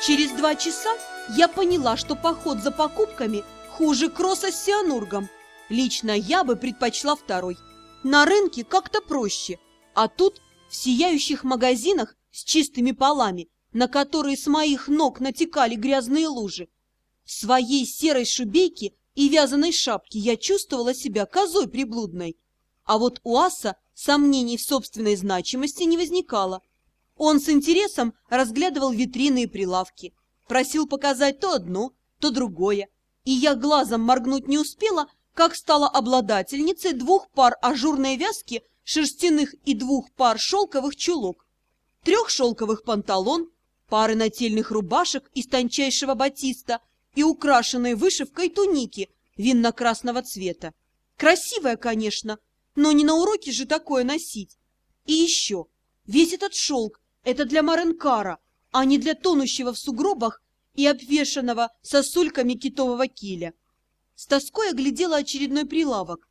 Через 2 часа я поняла, что поход за покупками хуже кросса с Сианургом. Лично я бы предпочла второй. На рынке как-то проще, а тут в сияющих магазинах с чистыми полами, на которые с моих ног натекали грязные лужи. В своей серой шубейке и вязаной шапке я чувствовала себя козой приблудной. А вот у аса сомнений в собственной значимости не возникало. Он с интересом разглядывал витрины и прилавки, просил показать то одно, то другое, и я глазом моргнуть не успела, как стала обладательницей 2 пар ажурной вязки шерстяных и 2 пар шелковых чулок, 3 шелковых панталон, пары нательных рубашек из тончайшего батиста и украшенной вышивкой туники винно-красного цвета. Красивая, конечно, но не на уроке же такое носить. И еще, весь этот шелк – это для Маренкара, а не для тонущего в сугробах и обвешанного сосульками китового киля. С тоской оглядела очередной прилавок.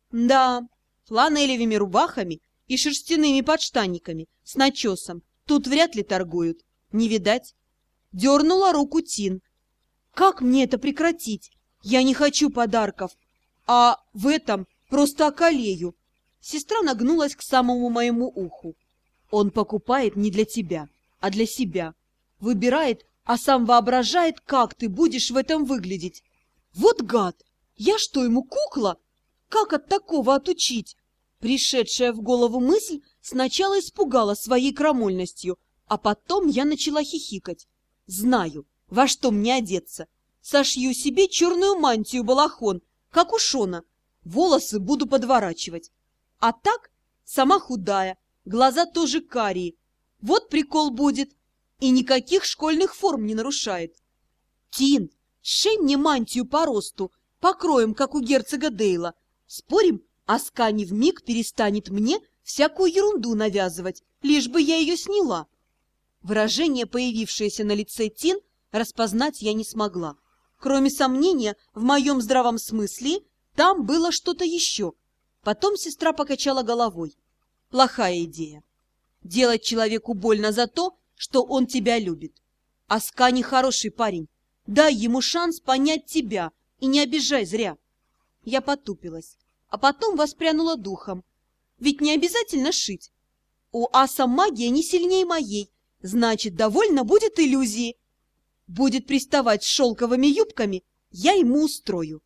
Да, фланелевыми рубахами и шерстяными подштанниками с начесом тут вряд ли торгуют, не видать. Дернула руку Тин. Как мне это прекратить? Я не хочу подарков, а в этом просто околею. Сестра нагнулась к самому моему уху. Он покупает не для тебя, а для себя. Выбирает, а сам воображает, как ты будешь в этом выглядеть. Вот гад! Я что, ему кукла? Как от такого отучить? Пришедшая в голову мысль сначала испугала своей крамольностью, а потом я начала хихикать. Знаю, во что мне одеться. Сошью себе черную мантию-балахон, как у Шона. Волосы буду подворачивать. А так, сама худая, глаза тоже карие. Вот прикол будет. И никаких школьных форм не нарушает. Тин, сшей мне мантию по росту, покроем, как у герцога Дейла. Спорим, Аскани вмиг перестанет мне всякую ерунду навязывать, лишь бы я ее сняла. Выражение, появившееся на лице Тин, распознать я не смогла. Кроме сомнения, в моем здравом смысле там было что-то еще. Потом сестра покачала головой. Плохая идея. Делать человеку больно за то, что он тебя любит. Аскани хороший парень. Дай ему шанс понять тебя и не обижай зря. Я потупилась, а потом воспрянула духом. Ведь не обязательно шить. У аса магия не сильнее моей, значит, довольно будет иллюзии. Будет приставать с шелковыми юбками, я ему устрою.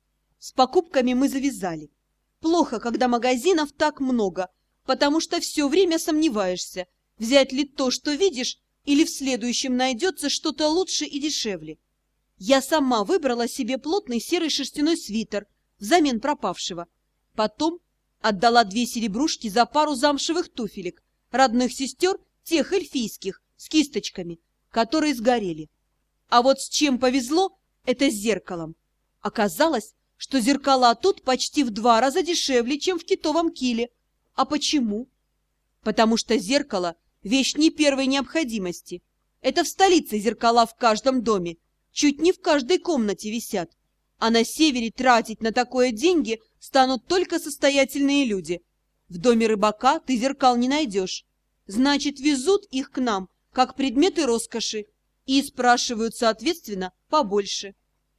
С покупками мы завязали. Плохо, когда магазинов так много, потому что все время сомневаешься, взять ли то, что видишь, или в следующем найдется что-то лучше и дешевле. Я сама выбрала себе плотный серый шерстяной свитер взамен пропавшего. Потом отдала 2 серебрушки за пару замшевых туфелек, родных сестер, тех эльфийских, с кисточками, которые сгорели. А вот с чем повезло, это с зеркалом. Оказалось, что зеркала тут почти в 2 раза дешевле, чем в китовом киле. А почему? Потому что зеркало – вещь не первой необходимости. Это в столице зеркала в каждом доме, чуть не в каждой комнате висят. А на севере тратить на такое деньги станут только состоятельные люди. В доме рыбака ты зеркал не найдешь. Значит, везут их к нам, как предметы роскоши, и спрашивают, соответственно, побольше.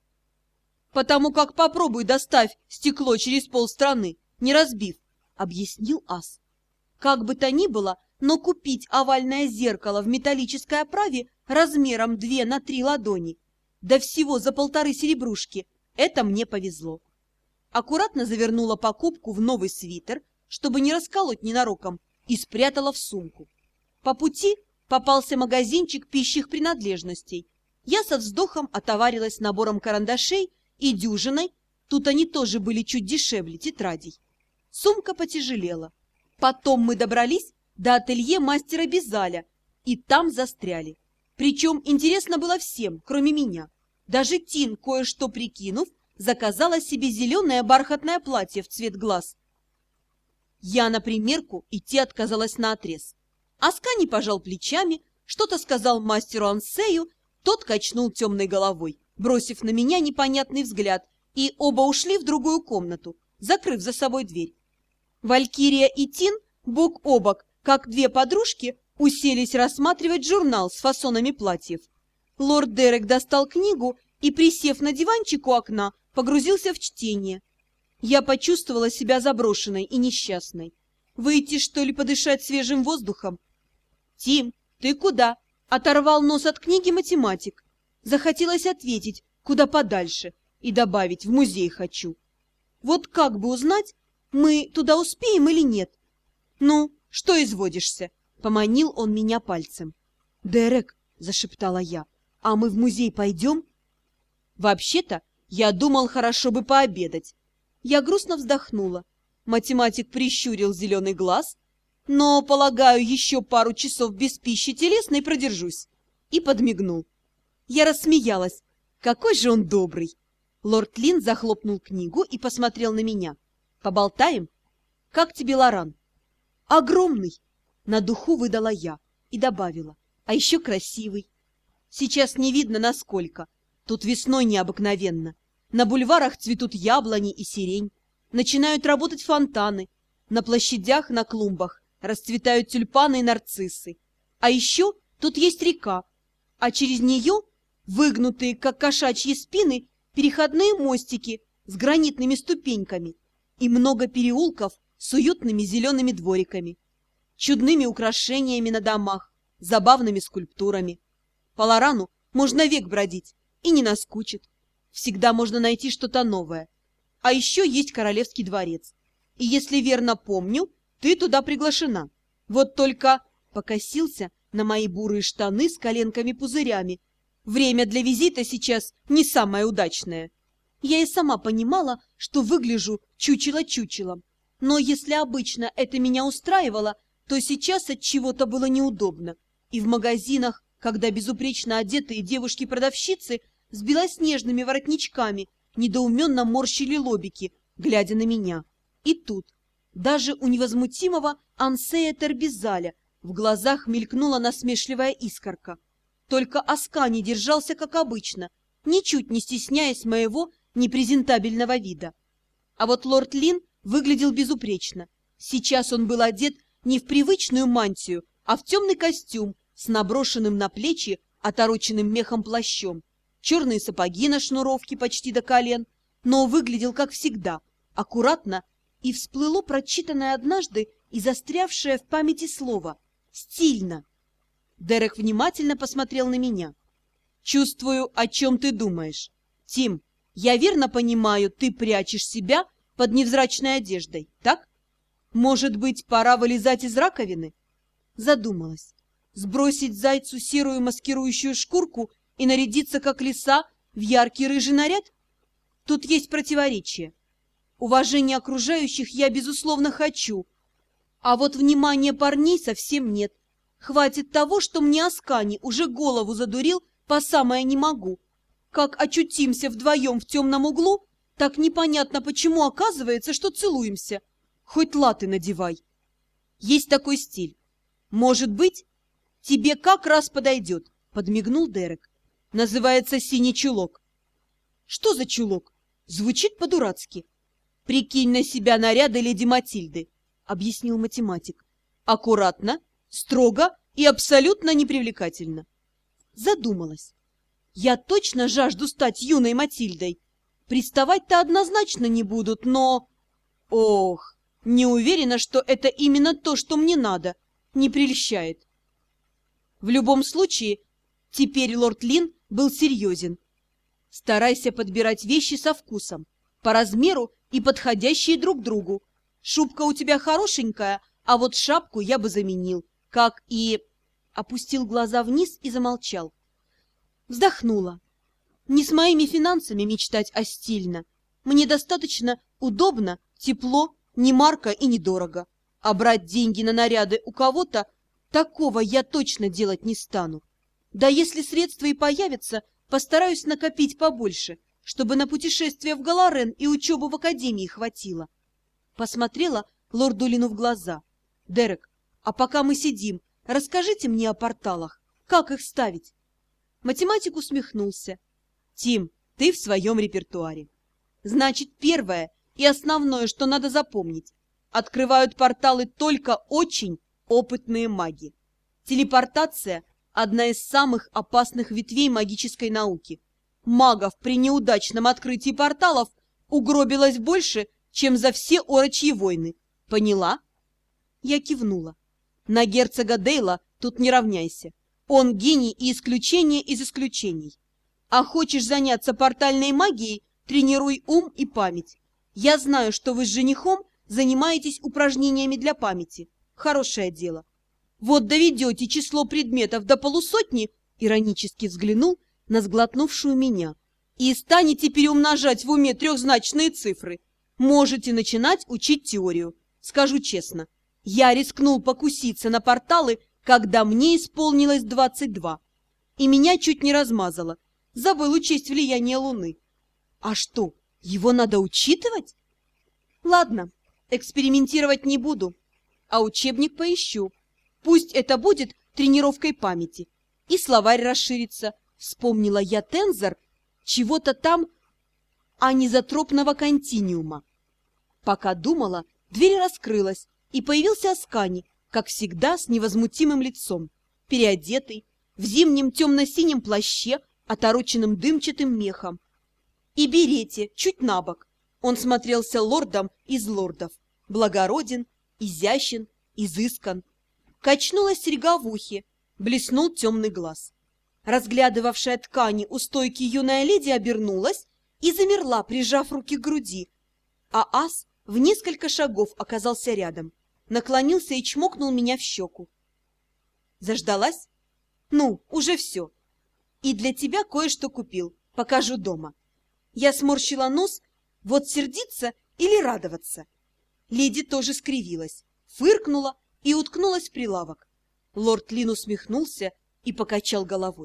Потому как попробуй доставь стекло через полстраны, не разбив, объяснил ас. Как бы то ни было, но купить овальное зеркало в металлической оправе размером 2 на 3 ладони, да всего за 1,5 серебрушки, это мне повезло. Аккуратно завернула покупку в новый свитер, чтобы не расколоть ненароком, и спрятала в сумку. По пути попался магазинчик пищих принадлежностей. Я со вздохом отоварилась набором карандашей и дюжиной, тут они тоже были чуть дешевле, тетрадей. Сумка потяжелела. Потом мы добрались до ателье мастера Безаля, и там застряли. Причем интересно было всем, кроме меня. Даже Тин, кое-что прикинув, заказала себе зеленое бархатное платье в цвет глаз. Я на примерку идти отказалась наотрез. Аскани пожал плечами, что-то сказал мастеру Ансею, тот качнул темной головой, бросив на меня непонятный взгляд, и оба ушли в другую комнату, закрыв за собой дверь. Валькирия и Тин бок о бок, как 2 подружки, уселись рассматривать журнал с фасонами платьев. Лорд Дерек достал книгу и, присев на диванчик у окна, погрузился в чтение. Я почувствовала себя заброшенной и несчастной. Выйти, что ли, подышать свежим воздухом? «Тим, ты куда?» — оторвал нос от книги математик. Захотелось ответить, куда подальше, и добавить, в музей хочу. Вот как бы узнать, мы туда успеем или нет? «Ну, что изводишься?» — поманил он меня пальцем. «Дерек», — зашептала я, — «а мы в музей пойдем?» «Вообще-то, я думал, хорошо бы пообедать». Я грустно вздохнула. Математик прищурил зеленый глаз, но, полагаю, еще пару часов без пищи телесной продержусь. И подмигнул. Я рассмеялась. Какой же он добрый! Лорд Лин захлопнул книгу и посмотрел на меня. «Поболтаем? Как тебе Лоран?» «Огромный!» На духу выдала я и добавила. «А еще красивый. Сейчас не видно, насколько. Тут весной необыкновенно. На бульварах цветут яблони и сирень. Начинают работать фонтаны. На площадях, на клумбах расцветают тюльпаны и нарциссы. А еще тут есть река, а через нее, выгнутые, как кошачьи спины, переходные мостики с гранитными ступеньками и много переулков с уютными зелеными двориками, чудными украшениями на домах, забавными скульптурами. По Лорану можно век бродить и не наскучит. Всегда можно найти что-то новое. А еще есть Королевский дворец. И если верно помню, ты туда приглашена. Вот только покосился на мои бурые штаны с коленками-пузырями. Время для визита сейчас не самое удачное. Я и сама понимала, что выгляжу чучело-чучелом. Но если обычно это меня устраивало, то сейчас от чего-то было неудобно. И в магазинах, когда безупречно одетые девушки-продавщицы с белоснежными воротничками недоуменно морщили лобики, глядя на меня. И тут, даже у невозмутимого Ансея Тербизаля в глазах мелькнула насмешливая искорка. Только Аскани держался, как обычно, ничуть не стесняясь моего непрезентабельного вида. А вот лорд Лин выглядел безупречно. Сейчас он был одет не в привычную мантию, а в темный костюм с наброшенным на плечи отороченным мехом плащом. Черные сапоги на шнуровке почти до колен, но выглядел, как всегда, аккуратно, и всплыло прочитанное однажды и застрявшее в памяти слово «стильно». Дерек внимательно посмотрел на меня. «Чувствую, о чем ты думаешь. Тим, я верно понимаю, ты прячешь себя под невзрачной одеждой, так? Может быть, пора вылезать из раковины?» Задумалась. Сбросить зайцу серую маскирующую шкурку и нарядиться, как лиса, в яркий рыжий наряд? Тут есть противоречие. Уважение окружающих я, безусловно, хочу, а вот внимания парней совсем нет. Хватит того, что мне Аскани уже голову задурил по самое не могу. Как очутимся вдвоем в темном углу, так непонятно, почему оказывается, что целуемся. Хоть латы надевай. Есть такой стиль. Может быть, тебе как раз подойдет, подмигнул Дерек. Называется «синий чулок». Что за чулок? Звучит по-дурацки. Прикинь на себя наряды леди Матильды, объяснил математик. Аккуратно, строго и абсолютно непривлекательно. Задумалась. Я точно жажду стать юной Матильдой. Приставать-то однозначно не будут, но... Ох, не уверена, что это именно то, что мне надо. Не прельщает. В любом случае, теперь лорд Лин был серьезен. Старайся подбирать вещи со вкусом, по размеру и подходящие друг другу. Шубка у тебя хорошенькая, а вот шапку я бы заменил, как и... Опустил глаза вниз и замолчал. Вздохнула. Не с моими финансами мечтать, а стильно. Мне достаточно удобно, тепло, не марко и недорого. А брать деньги на наряды у кого-то, такого я точно делать не стану. Да если средства и появятся, постараюсь накопить побольше, чтобы на путешествие в Галарен и учебу в академии хватило. Посмотрела лорду Лину в глаза. Дерек, а пока мы сидим, расскажите мне о порталах. Как их ставить? Математик усмехнулся. Тим, ты в своем репертуаре. Значит, первое и основное, что надо запомнить. Открывают порталы только очень опытные маги. Телепортация – одна из самых опасных ветвей магической науки. Магов при неудачном открытии порталов угробилось больше, чем за все орочьи войны. Поняла? Я кивнула. На герцога Дейла тут не равняйся. Он гений и исключение из исключений. А хочешь заняться портальной магией, тренируй ум и память. Я знаю, что вы с женихом занимаетесь упражнениями для памяти. Хорошее дело. Вот доведете число предметов до полусотни, иронически взглянул на сглотнувшую меня, и станете переумножать в уме трехзначные цифры. Можете начинать учить теорию. Скажу честно, я рискнул покуситься на порталы, когда мне исполнилось 22, и меня чуть не размазало. Забыл учесть влияние Луны. А что, его надо учитывать? Ладно, экспериментировать не буду, а учебник поищу. Пусть это будет тренировкой памяти. И словарь расширится. Вспомнила я тензор чего-то там анизотропного континиума. Пока думала, дверь раскрылась, и появился Аскани, как всегда, с невозмутимым лицом, переодетый, в зимнем темно-синем плаще, отороченным дымчатым мехом, и берете чуть набок. Он смотрелся лордом из лордов, благороден, изящен, изыскан. Качнулась серьга в ухе, блеснул темный глаз. Разглядывавшая ткани у стойки юная леди обернулась и замерла, прижав руки к груди, а ас в несколько шагов оказался рядом, наклонился и чмокнул меня в щеку. Заждалась? Ну, уже все. И для тебя кое-что купил, покажу дома. Я сморщила нос, вот сердиться или радоваться. Леди тоже скривилась, фыркнула и уткнулась в прилавок. Лорд Лин усмехнулся и покачал головой.